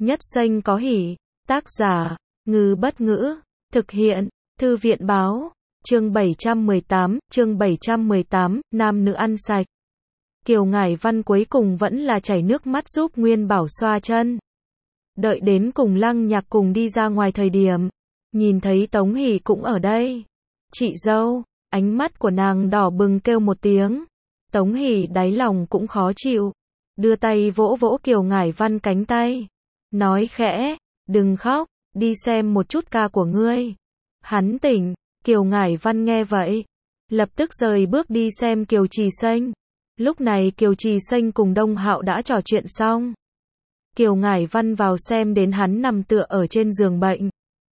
Nhất xanh có hỉ. Tác giả, Ngư Bất Ngữ. Thực hiện, Thư viện Báo. Chương 718, nam nữ ăn sạch. Kiều Ngải Văn cuối cùng vẫn là chảy nước mắt giúp Nguyên Bảo xoa chân. Đợi đến cùng Lăng Nhạc cùng đi ra ngoài thời điểm, nhìn thấy Tống Hỷ cũng ở đây. Chị dâu, ánh mắt của nàng đỏ bừng kêu một tiếng. Tống Hỷ đáy lòng cũng khó chịu, đưa tay vỗ vỗ Kiều Ngải Văn cánh tay, nói khẽ, đừng khóc, đi xem một chút ca của ngươi. Hắn tỉnh. Kiều Ngải Văn nghe vậy, lập tức rời bước đi xem Kiều Trì Xanh. Lúc này Kiều Trì Xanh cùng Đông Hạo đã trò chuyện xong. Kiều Ngải Văn vào xem đến hắn nằm tựa ở trên giường bệnh,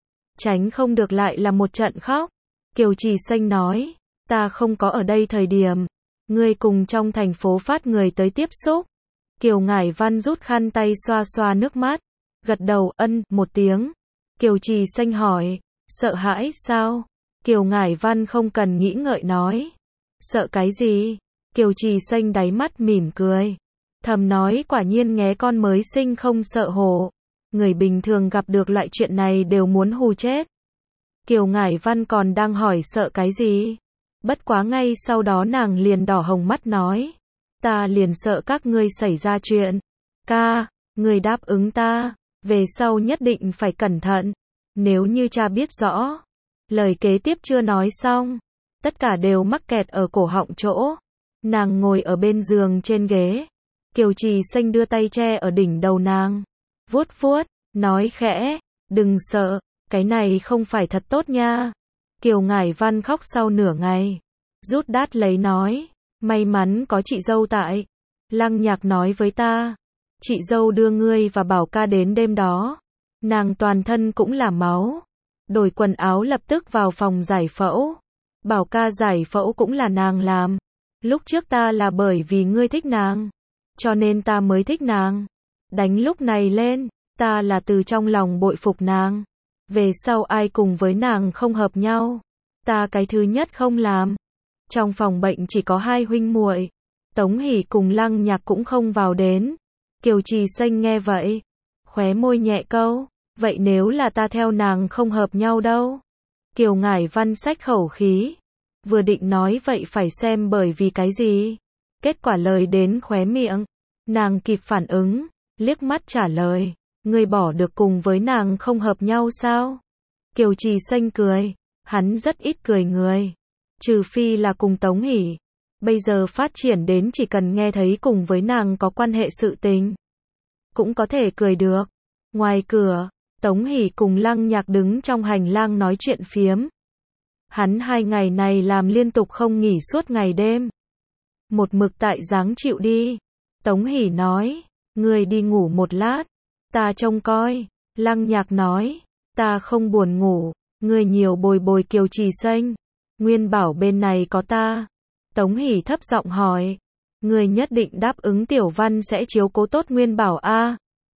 tránh không được lại là một trận khóc. Kiều Trì Xanh nói, ta không có ở đây thời điểm, ngươi cùng trong thành phố phát người tới tiếp xúc. Kiều Ngải Văn rút khăn tay xoa xoa nước mắt, gật đầu ân một tiếng. Kiều Trì Xanh hỏi, sợ hãi sao? Kiều Ngải Văn không cần nghĩ ngợi nói, sợ cái gì? Kiều Trì Xanh đáy mắt mỉm cười, thầm nói quả nhiên nghé con mới sinh không sợ hổ. Người bình thường gặp được loại chuyện này đều muốn hù chết. Kiều Ngải Văn còn đang hỏi sợ cái gì? Bất quá ngay sau đó nàng liền đỏ hồng mắt nói, ta liền sợ các ngươi xảy ra chuyện. Ca, ngươi đáp ứng ta, về sau nhất định phải cẩn thận. Nếu như cha biết rõ. Lời kế tiếp chưa nói xong, tất cả đều mắc kẹt ở cổ họng chỗ. Nàng ngồi ở bên giường trên ghế. Kiều Trì Xanh đưa tay che ở đỉnh đầu nàng, vuốt vuốt, nói khẽ, đừng sợ, cái này không phải thật tốt nha. Kiều Ngải Văn khóc sau nửa ngày, rút đát lấy nói, may mắn có chị dâu tại. Lăng Nhạc nói với ta, chị dâu đưa ngươi và Bảo ca đến đêm đó, nàng toàn thân cũng là máu. Đổi quần áo lập tức vào phòng giải phẫu. Bảo ca giải phẫu cũng là nàng làm. Lúc trước ta là bởi vì ngươi thích nàng, cho nên ta mới thích nàng. Đánh lúc này lên, ta là từ trong lòng bội phục nàng. Về sau ai cùng với nàng không hợp nhau, ta cái thứ nhất không làm. Trong phòng bệnh chỉ có hai huynh muội, Tống Hỷ cùng Lăng Nhạc cũng không vào đến. Kiều Trì Xanh nghe vậy, khóe môi nhẹ câu, vậy nếu là ta theo nàng không hợp nhau đâu? Kiều Ngải Văn xách khẩu khí, vừa định nói vậy phải xem bởi vì cái gì. Kết quả lời đến khóe miệng, nàng kịp phản ứng, liếc mắt trả lời, ngươi bỏ được cùng với nàng không hợp nhau sao? Kiều Trì Xanh cười, hắn rất ít cười người, trừ phi là cùng Tống Hỷ. Bây giờ phát triển đến chỉ cần nghe thấy cùng với nàng có quan hệ sự tình, cũng có thể cười được. Ngoài cửa, Tống Hỷ cùng Lăng Nhạc đứng trong hành lang nói chuyện phiếm. Hắn 2 ngày này làm liên tục không nghỉ suốt ngày đêm, một mực tại dáng chịu đi. Tống Hỷ nói, ngươi đi ngủ một lát, ta trông coi. Lăng Nhạc nói, ta không buồn ngủ, ngươi nhiều bồi bồi Kiều Trì Xanh. Nguyên Bảo bên này có ta. Tống Hỷ thấp giọng hỏi, ngươi nhất định đáp ứng Tiểu Văn sẽ chiếu cố tốt Nguyên Bảo a?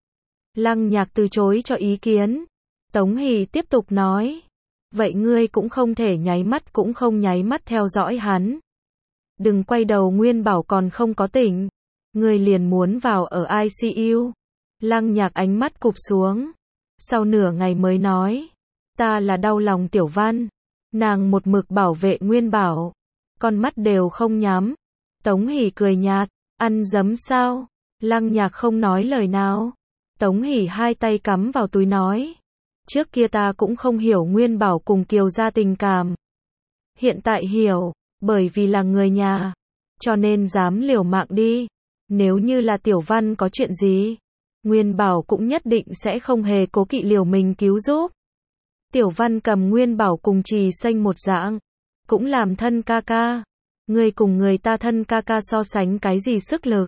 Lăng Nhạc từ chối cho ý kiến. Tống Hỷ tiếp tục nói, vậy ngươi cũng không thể nháy mắt cũng không nháy mắt theo dõi hắn. Đừng quay đầu Nguyên Bảo còn không có tỉnh, ngươi liền muốn vào ở ICU. Lăng Nhạc ánh mắt cụp xuống, sau nửa ngày mới nói, ta là đau lòng Tiểu Văn, nàng một mực bảo vệ Nguyên Bảo, con mắt đều không nhắm. Tống Hỷ cười nhạt, ăn dấm sao? Lăng Nhạc không nói lời nào. Tống Hỷ hai tay cắm vào túi nói, trước kia ta cũng không hiểu Nguyên Bảo cùng Kiều gia tình cảm. Hiện tại hiểu, bởi vì là người nhà, cho nên dám liều mạng đi. Nếu như là Tiểu Văn có chuyện gì, Nguyên Bảo cũng nhất định sẽ không hề cố kỵ liều mình cứu giúp. Tiểu Văn cầm Nguyên Bảo cùng Trì Xanh một dạng, cũng làm thân ca ca. Ngươi cùng người ta thân ca ca so sánh cái gì sức lực?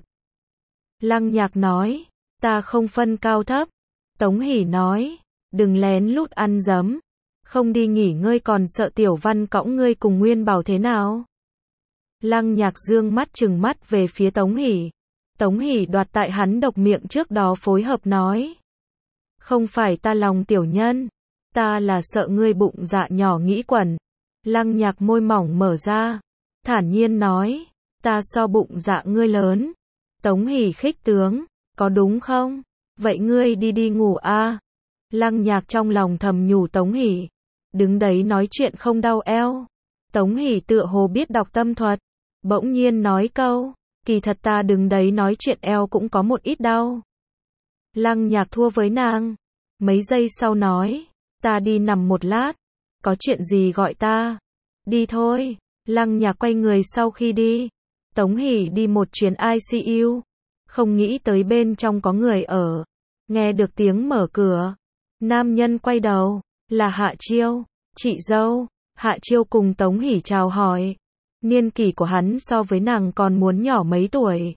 Lăng Nhạc nói, ta không phân cao thấp. Tống Hỷ nói, đừng lén lút ăn dấm, không đi nghỉ ngơi còn sợ Tiểu Văn cõng ngươi cùng Nguyên Bảo thế nào? Lăng Nhạc dương mắt trừng mắt về phía Tống Hỷ. Tống Hỷ đoạt tại hắn độc miệng trước đó phối hợp nói, không phải ta lòng tiểu nhân, ta là sợ ngươi bụng dạ nhỏ nghĩ quẩn. Lăng Nhạc môi mỏng mở ra, thản nhiên nói, ta so bụng dạ ngươi lớn. Tống Hỷ khích tướng, có đúng không? Vậy ngươi đi đi ngủ a. Lăng Nhạc trong lòng thầm nhủ Tống Hỷ. Đứng đấy nói chuyện không đau eo. Tống Hỷ tựa hồ biết đọc tâm thuật. Bỗng nhiên nói câu, kỳ thật ta đứng đấy nói chuyện eo cũng có một ít đau. Lăng Nhạc thua với nàng. Mấy giây sau nói, ta đi nằm một lát. Có chuyện gì gọi ta. Đi thôi. Lăng Nhạc quay người sau khi đi. Tống Hỷ đi một chuyến ICU. Không nghĩ tới bên trong có người ở. Nghe được tiếng mở cửa. Nam nhân quay đầu. Là Hạ Chiêu. Chị dâu. Hạ Chiêu cùng Tống Hỷ chào hỏi. Niên kỷ của hắn so với nàng còn muốn nhỏ mấy tuổi.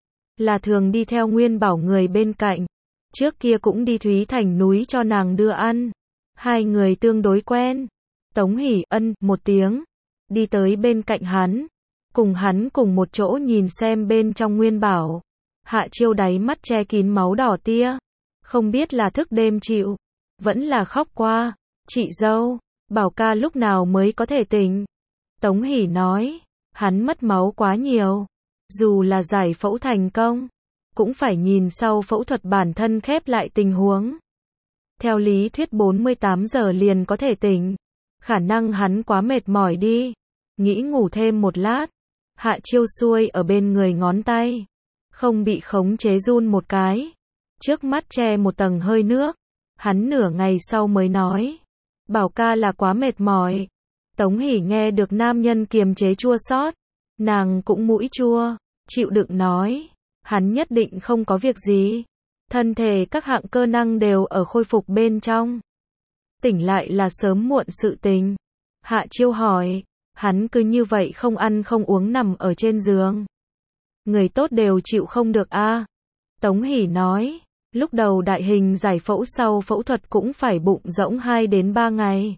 Là thường đi theo Nguyên Bảo người bên cạnh. Trước kia cũng đi Thúy Thành núi cho nàng đưa ăn. Hai người tương đối quen. Tống Hỷ ân một tiếng. Đi tới bên cạnh hắn. Cùng hắn cùng một chỗ nhìn xem bên trong Nguyên Bảo. Hạ Chiêu đáy mắt che kín máu đỏ tia. Không biết là thức đêm chịu. Vẫn là khóc qua. Chị dâu. Bảo ca lúc nào mới có thể tỉnh. Tống Hỷ nói. Hắn mất máu quá nhiều. Dù là giải phẫu thành công. Cũng phải nhìn sau phẫu thuật bản thân khép lại tình huống. Theo lý thuyết 48 giờ liền có thể tỉnh. Khả năng hắn quá mệt mỏi đi. Nghĩ ngủ thêm một lát. Hạ Chiêu xuôi ở bên người ngón tay. Không bị khống chế run một cái. Trước mắt che một tầng hơi nước. Hắn nửa ngày sau mới nói. Bảo ca là quá mệt mỏi. Tống Hỷ nghe được nam nhân kiềm chế chua xót. Nàng cũng mũi chua. Chịu đựng nói. Hắn nhất định không có việc gì. Thân thể các hạng cơ năng đều ở khôi phục bên trong. Tỉnh lại là sớm muộn sự tình. Hạ Chiêu hỏi. Hắn cứ như vậy không ăn không uống nằm ở trên giường. Người tốt đều chịu không được a. Tống Hỷ nói. Lúc đầu đại hình giải phẫu sau phẫu thuật cũng phải bụng rỗng 2 đến 3 ngày.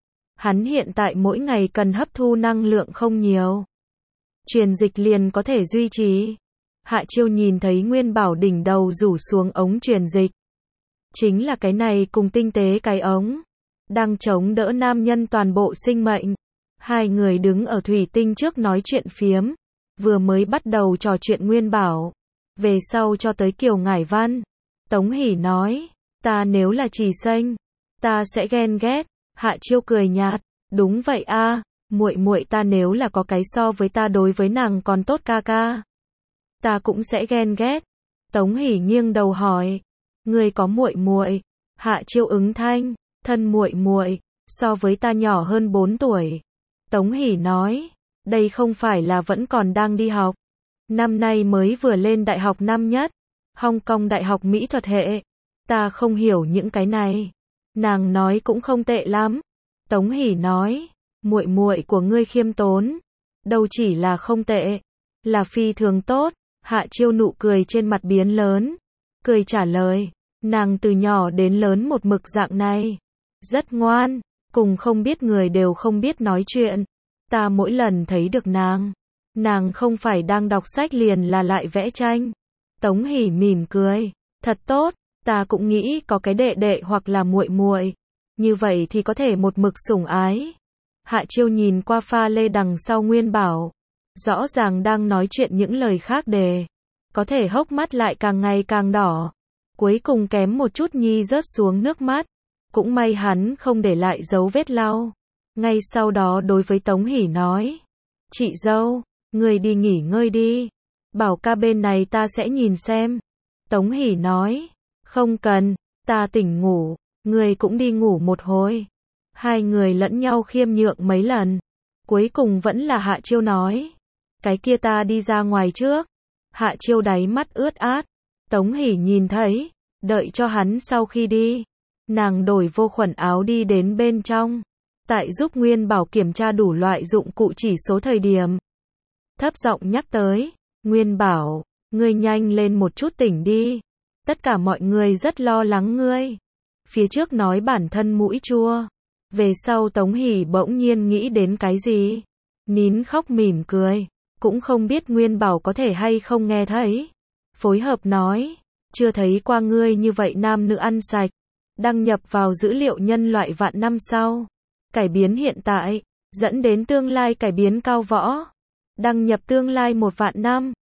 Hắn hiện tại mỗi ngày cần hấp thu năng lượng không nhiều. Truyền dịch liền có thể duy trì. Hạ Chiêu nhìn thấy Nguyên Bảo đỉnh đầu rủ xuống ống truyền dịch. Chính là cái này cùng tinh tế cái ống. Đang chống đỡ nam nhân toàn bộ sinh mệnh. Hai người đứng ở thủy tinh trước nói chuyện phiếm. Vừa mới bắt đầu trò chuyện Nguyên Bảo. Về sau cho tới Kiều Ngải Văn. Tống Hỷ nói. Ta nếu là Trì Xanh. Ta sẽ ghen ghét. Hạ Chiêu cười nhạt. Đúng vậy a. Muội muội ta nếu là có cái so với ta đối với nàng còn tốt ca ca. Ta cũng sẽ ghen ghét. Tống Hỷ nghiêng đầu hỏi. Ngươi có muội muội? Hạ Chiêu ứng thanh. Thân muội muội. So với ta nhỏ hơn 4 tuổi. Tống Hỷ nói. Đây không phải là vẫn còn đang đi học. Năm nay mới vừa lên đại học năm nhất. Hong Kong Đại học Mỹ thuật hệ. Ta không hiểu những cái này. Nàng nói cũng không tệ lắm. Tống Hỷ nói. Muội muội của ngươi khiêm tốn. Đâu chỉ là không tệ. Là phi thường tốt. Hạ Chiêu nụ cười trên mặt biến lớn. Cười trả lời. Nàng từ nhỏ đến lớn một mực dạng này. Rất ngoan. Cùng không biết người đều không biết nói chuyện. Ta mỗi lần thấy được nàng. Nàng không phải đang đọc sách liền là lại vẽ tranh. Tống Hỷ mỉm cười. Thật tốt. Ta cũng nghĩ có cái đệ đệ hoặc là muội muội. Như vậy thì có thể một mực sủng ái. Hạ Chiêu nhìn qua pha lê đằng sau Nguyên Bảo. Rõ ràng đang nói chuyện những lời khác đề. Có thể hốc mắt lại càng ngày càng đỏ. Cuối cùng kém một chút nhi rớt xuống nước mắt. Cũng may hắn không để lại dấu vết lau. Ngay sau đó đối với Tống Hỷ nói. Chị dâu, người đi nghỉ ngơi đi. Bảo ca bên này ta sẽ nhìn xem. Tống Hỷ nói. Không cần, ta tỉnh ngủ. Người cũng đi ngủ một hồi. Hai người lẫn nhau khiêm nhượng mấy lần. Cuối cùng vẫn là Hạ Chiêu nói. Cái kia ta đi ra ngoài trước. Hạ Chiêu đáy mắt ướt át. Tống Hỷ nhìn thấy. Đợi cho hắn sau khi đi. Nàng đổi vô khuẩn áo đi đến bên trong. Tại giúp Nguyên Bảo kiểm tra đủ loại dụng cụ chỉ số thời điểm. Thấp giọng nhắc tới. Nguyên Bảo, ngươi nhanh lên một chút tỉnh đi. Tất cả mọi người rất lo lắng ngươi. Phía trước nói bản thân mũi chua. Về sau Tống Hỷ bỗng nhiên nghĩ đến cái gì. Nín khóc mỉm cười. Cũng không biết Nguyên Bảo có thể hay không nghe thấy. Phối hợp nói. Chưa thấy qua ngươi như vậy nam nữ ăn sạch. Đăng nhập vào dữ liệu nhân loại vạn năm sau. Cải biến hiện tại. Dẫn đến tương lai cải biến cao võ. Đăng nhập tương lai 1 vạn năm.